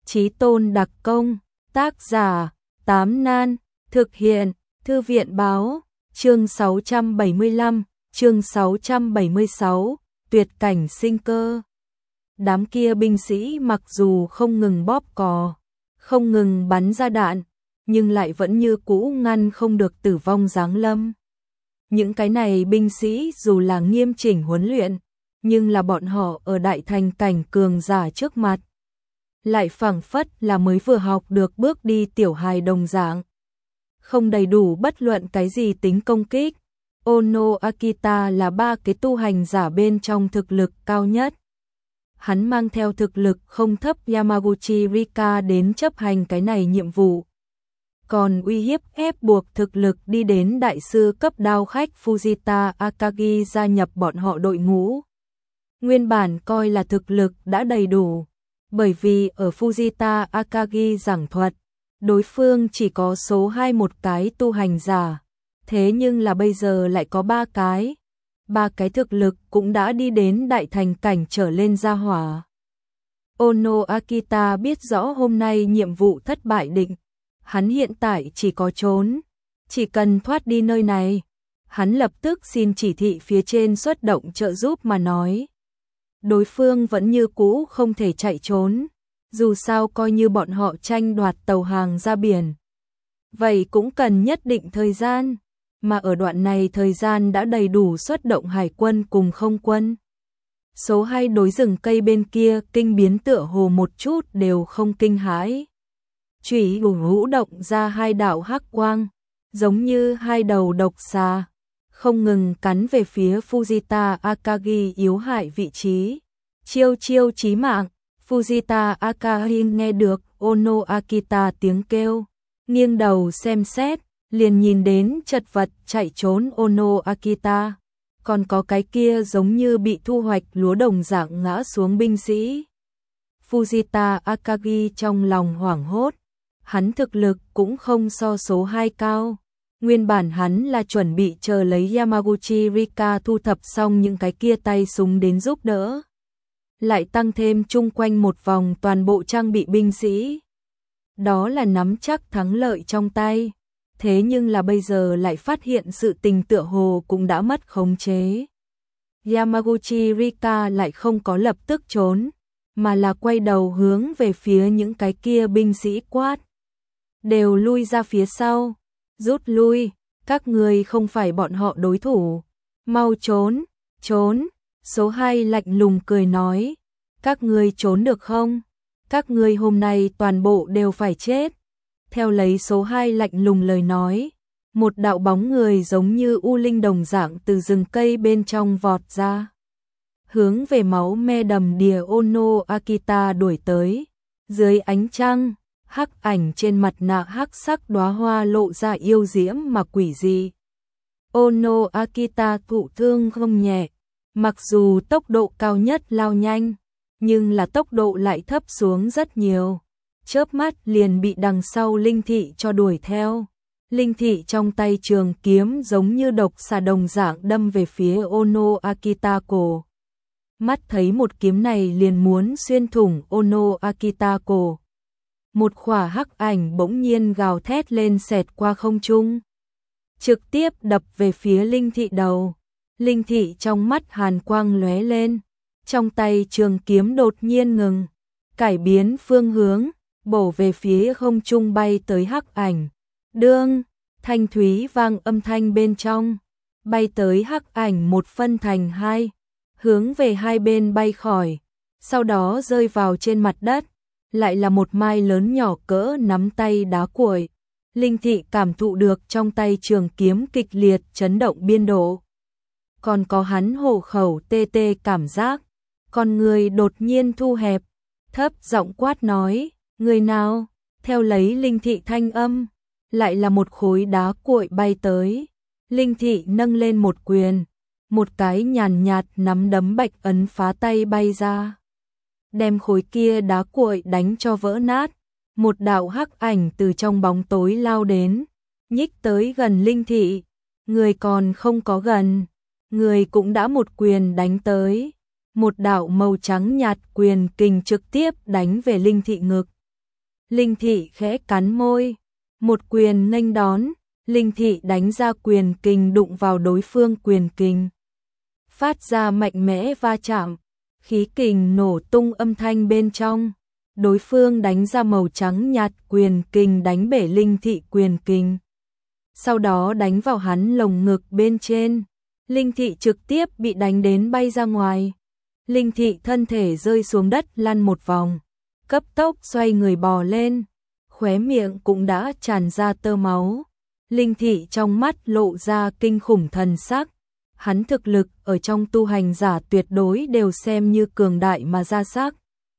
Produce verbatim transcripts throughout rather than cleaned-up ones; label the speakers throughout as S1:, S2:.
S1: Chí Tôn đặc công, tác giả, Tám Nan, thực hiện, Thư viện báo, chương sáu trăm bảy mươi lăm, chương sáu trăm bảy mươi sáu, tuyệt cảnh sinh cơ. Đám kia binh sĩ mặc dù không ngừng bóp cò, không ngừng bắn ra đạn, nhưng lại vẫn như cũ ngăn không được tử vong giáng lâm. Những cái này binh sĩ dù là nghiêm chỉnh huấn luyện, nhưng là bọn họ ở đại thành cảnh cường giả trước mặt, lại phảng phất là mới vừa học được bước đi tiểu hài đồng dạng. Không đầy đủ bất luận cái gì tính công kích. Ono Akita là ba cái tu hành giả bên trong thực lực cao nhất. Hắn mang theo thực lực không thấp Yamaguchi Rika đến chấp hành cái này nhiệm vụ. Còn uy hiếp ép buộc thực lực đi đến đại sư cấp đao khách Fujita Akagi gia nhập bọn họ đội ngũ. Nguyên bản coi là thực lực đã đầy đủ, bởi vì ở Fujita Akagi giảng thuật, đối phương chỉ có số hai một cái tu hành giả, thế nhưng là bây giờ lại có ba cái, ba cái thực lực cũng đã đi đến đại thành cảnh trở lên gia hỏa. Ono Akita biết rõ hôm nay nhiệm vụ thất bại định, hắn hiện tại chỉ có trốn, chỉ cần thoát đi nơi này. Hắn lập tức xin chỉ thị phía trên xuất động trợ giúp mà nói. Đối phương vẫn như cũ không thể chạy trốn, dù sao coi như bọn họ tranh đoạt tàu hàng ra biển, vậy cũng cần nhất định thời gian, mà ở đoạn này thời gian đã đầy đủ xuất động hải quân cùng không quân. Số hai đối rừng cây bên kia kinh biến tựa hồ một chút đều không kinh hãi. Chủy hữu động ra hai đạo hắc quang, giống như hai đầu độc xà, không ngừng cắn về phía Fujita Akagi yếu hại vị trí. Chiêu chiêu chí mạng. Fujita Akagi nghe được Ono Akita tiếng kêu, nghiêng đầu xem xét, liền nhìn đến chật vật chạy trốn Ono Akita, còn có cái kia giống như bị thu hoạch lúa đồng dạng ngã xuống binh sĩ. Fujita Akagi trong lòng hoảng hốt, hắn thực lực cũng không so số hai cao. Nguyên bản hắn là chuẩn bị chờ lấy Yamaguchi Rika thu thập xong những cái kia tay súng đến giúp đỡ, lại tăng thêm chung quanh một vòng toàn bộ trang bị binh sĩ. Đó là nắm chắc thắng lợi trong tay. Thế nhưng là bây giờ lại phát hiện sự tình tựa hồ cũng đã mất khống chế. Yamaguchi Rika lại không có lập tức trốn, mà là quay đầu hướng về phía những cái kia binh sĩ quát. Đều lui ra phía sau, rút lui, các người không phải bọn họ đối thủ. Mau trốn, trốn. Số hai lạnh lùng cười nói, các ngươi trốn được không? Các ngươi hôm nay toàn bộ đều phải chết. Theo lấy số hai lạnh lùng lời nói, một đạo bóng người giống như u linh đồng dạng từ rừng cây bên trong vọt ra, hướng về máu me đầm đìa Ono Akita đuổi tới. Dưới ánh trăng, hắc ảnh trên mặt nạ hắc sắc đóa hoa lộ ra yêu diễm mà quỷ dị. Ono Akita thụ thương không nhẹ. Mặc dù tốc độ cao nhất lao nhanh, nhưng là tốc độ lại thấp xuống rất nhiều. Chớp mắt liền bị đằng sau linh thị cho đuổi theo. Linh thị trong tay trường kiếm giống như độc xà đồng dạng đâm về phía Ono Akita cổ. Mắt thấy một kiếm này liền muốn xuyên thủng Ono Akita cổ. Một khỏa hắc ảnh bỗng nhiên gào thét lên xẹt qua không trung, trực tiếp đập về phía linh thị đầu. Linh thị trong mắt hàn quang lóe lên, trong tay trường kiếm đột nhiên ngừng, cải biến phương hướng, bổ về phía không trung bay tới hắc ảnh. Đương, thanh thúy vang âm thanh bên trong, bay tới hắc ảnh một phân thành hai, hướng về hai bên bay khỏi, sau đó rơi vào trên mặt đất, lại là một mai lớn nhỏ cỡ nắm tay đá cuội. Linh thị cảm thụ được trong tay trường kiếm kịch liệt chấn động biên độ. Còn có hắn hổ khẩu tê tê cảm giác, con người đột nhiên thu hẹp, thấp giọng quát nói, người nào? Theo lấy linh thị thanh âm, lại là một khối đá cuội bay tới. Linh thị nâng lên một quyền, một cái nhàn nhạt nắm đấm bạch ấn phá tay bay ra, đem khối kia đá cuội đánh cho vỡ nát. Một đạo hắc ảnh từ trong bóng tối lao đến, nhích tới gần linh thị, người còn không có gần, người cũng đã một quyền đánh tới. Một đạo màu trắng nhạt quyền kình trực tiếp đánh về linh thị ngực. Linh Thị khẽ cắn môi, một quyền nghênh đón, Linh Thị đánh ra quyền kình đụng vào đối phương quyền kình, phát ra mạnh mẽ va chạm, khí kình nổ tung âm thanh bên trong. Đối phương đánh ra màu trắng nhạt quyền kình đánh bể Linh Thị quyền kình, sau đó đánh vào hắn lồng ngực bên trên. Linh Thị trực tiếp bị đánh đến bay ra ngoài. Linh Thị thân thể rơi xuống đất lăn một vòng, cấp tốc xoay người bò lên, khóe miệng cũng đã tràn ra tơ máu. Linh Thị trong mắt lộ ra kinh khủng thần sắc, hắn thực lực ở trong tu hành giả tuyệt đối đều xem như cường đại mà ra sắc.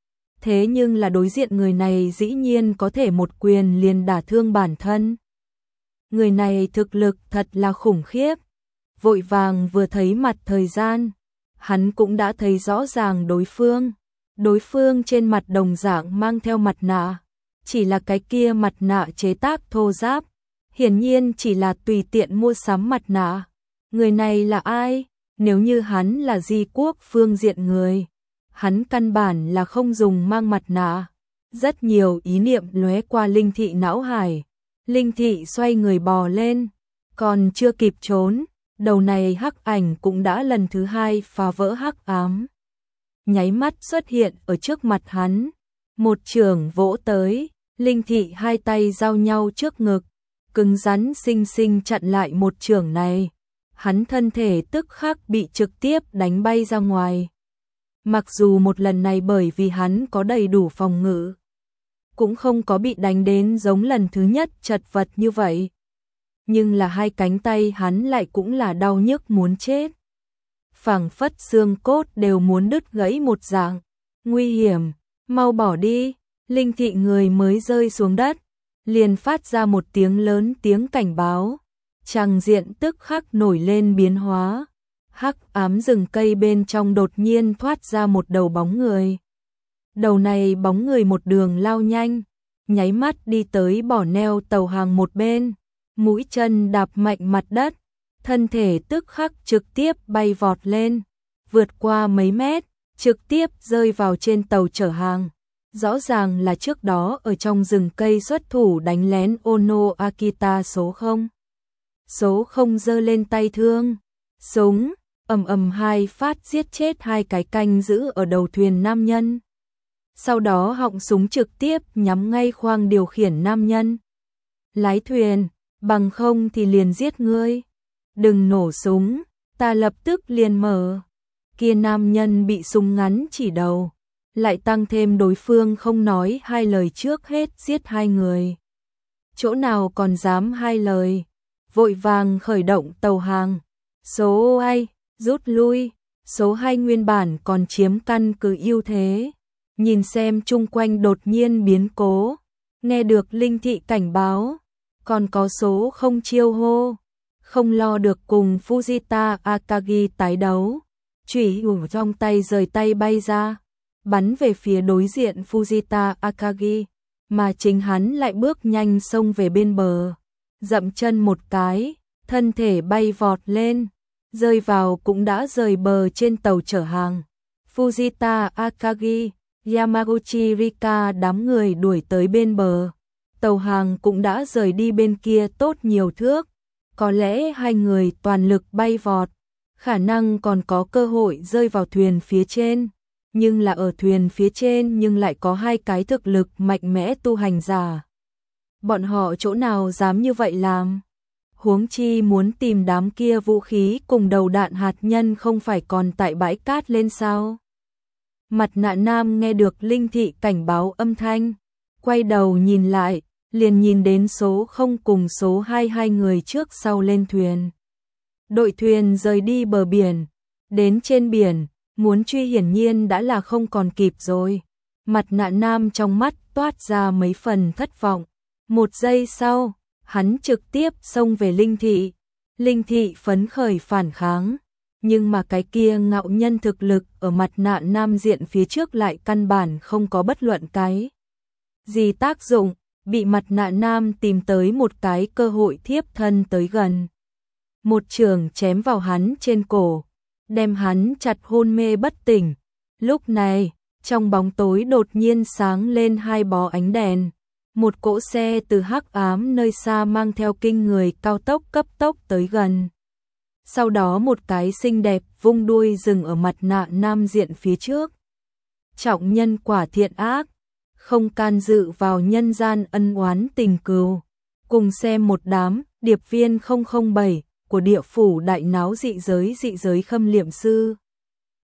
S1: Thế nhưng là đối diện người này dĩ nhiên có thể một quyền liền đả thương bản thân. Người này thực lực thật là khủng khiếp. Vội vàng vừa thấy mặt thời gian, hắn cũng đã thấy rõ ràng đối phương. Đối phương trên mặt đồng dạng mang theo mặt nạ, chỉ là cái kia mặt nạ chế tác thô ráp, hiển nhiên chỉ là tùy tiện mua sắm mặt nạ. Người này là ai? Nếu như hắn là Di quốc phương diện người, hắn căn bản là không dùng mang mặt nạ. Rất nhiều ý niệm lóe qua Linh Thị não hải. Linh Thị xoay người bò lên, còn chưa kịp trốn, đầu này hắc ảnh cũng đã lần thứ hai phá vỡ hắc ám. Nháy mắt xuất hiện ở trước mặt hắn, một chưởng vỗ tới, Linh Thị hai tay giao nhau trước ngực, cứng rắn xinh xinh chặn lại một chưởng này. Hắn thân thể tức khắc bị trực tiếp đánh bay ra ngoài. Mặc dù một lần này bởi vì hắn có đầy đủ phòng ngự, cũng không có bị đánh đến giống lần thứ nhất chật vật như vậy. Nhưng là hai cánh tay hắn lại cũng là đau nhức muốn chết. Phảng phất xương cốt đều muốn đứt gãy một dạng. Nguy hiểm, mau bỏ đi. Linh Thị người mới rơi xuống đất, liền phát ra một tiếng lớn tiếng cảnh báo. Tràng diện tức khắc nổi lên biến hóa. Hắc ám rừng cây bên trong đột nhiên thoát ra một đầu bóng người. Đầu này bóng người một đường lao nhanh, nháy mắt đi tới bỏ neo tàu hàng một bên, mũi chân đạp mạnh mặt đất, thân thể tức khắc trực tiếp bay vọt lên, vượt qua mấy mét, trực tiếp rơi vào trên tàu chở hàng. Rõ ràng là trước đó ở trong rừng cây xuất thủ đánh lén Ono Akita số không. Số không giơ lên tay thương, súng, ầm ầm hai phát giết chết hai cái canh giữ ở đầu thuyền nam nhân. Sau đó họng súng trực tiếp nhắm ngay khoang điều khiển nam nhân. Lái thuyền, bằng không thì liền giết ngươi. Đừng nổ súng, ta lập tức liền mở. Kia nam nhân bị súng ngắn chỉ đầu, lại tăng thêm đối phương không nói hai lời trước hết giết hai người. Chỗ nào còn dám hai lời, vội vàng khởi động tàu hàng. Số hai, rút lui, số hai nguyên bản còn chiếm căn cứ ưu thế. Nhìn xem chung quanh đột nhiên biến cố, nghe được Linh Thị cảnh báo, còn có số không chiêu hô, không lo được cùng Fujita Akagi tái đấu, chủy hủ trong tay rời tay bay ra, bắn về phía đối diện Fujita Akagi, mà chính hắn lại bước nhanh xông về bên bờ, dậm chân một cái, thân thể bay vọt lên, rơi vào cũng đã rời bờ trên tàu chở hàng. Fujita Akagi, Yamaguchi Rika đám người đuổi tới bên bờ, tàu hàng cũng đã rời đi bên kia tốt nhiều thước, có lẽ hai người toàn lực bay vọt, khả năng còn có cơ hội rơi vào thuyền phía trên, nhưng là ở thuyền phía trên nhưng lại có hai cái thực lực mạnh mẽ tu hành giả. Bọn họ chỗ nào dám như vậy làm? Huống chi muốn tìm đám kia vũ khí cùng đầu đạn hạt nhân không phải còn tại bãi cát lên sao? Mặt nạ nam nghe được Linh Thị cảnh báo âm thanh, quay đầu nhìn lại, liền nhìn đến số không cùng số hai hai người trước sau lên thuyền. Đội thuyền rời đi bờ biển, đến trên biển, muốn truy hiển nhiên đã là không còn kịp rồi. Mặt nạ nam trong mắt toát ra mấy phần thất vọng. Một giây sau, hắn trực tiếp xông về Linh Thị. Linh Thị phấn khởi phản kháng, nhưng mà cái kia ngạo nhân thực lực ở mặt nạ nam diện phía trước lại căn bản không có bất luận cái gì tác dụng, bị mặt nạ nam tìm tới một cái cơ hội thiếp thân tới gần. Một trường chém vào hắn trên cổ, đem hắn chặt hôn mê bất tỉnh. Lúc này, trong bóng tối đột nhiên sáng lên hai bó ánh đèn, Một cỗ xe từ hắc ám nơi xa mang theo kinh người cao tốc cấp tốc tới gần. Sau đó một cái xinh đẹp vung đuôi dừng ở mặt nạ nam diện phía trước. Trọng nhân quả thiện ác, không can dự vào nhân gian ân oán tình cừu. Cùng xem một đám điệp viên không không bảy của địa phủ đại náo dị giới dị giới khâm liệm sư.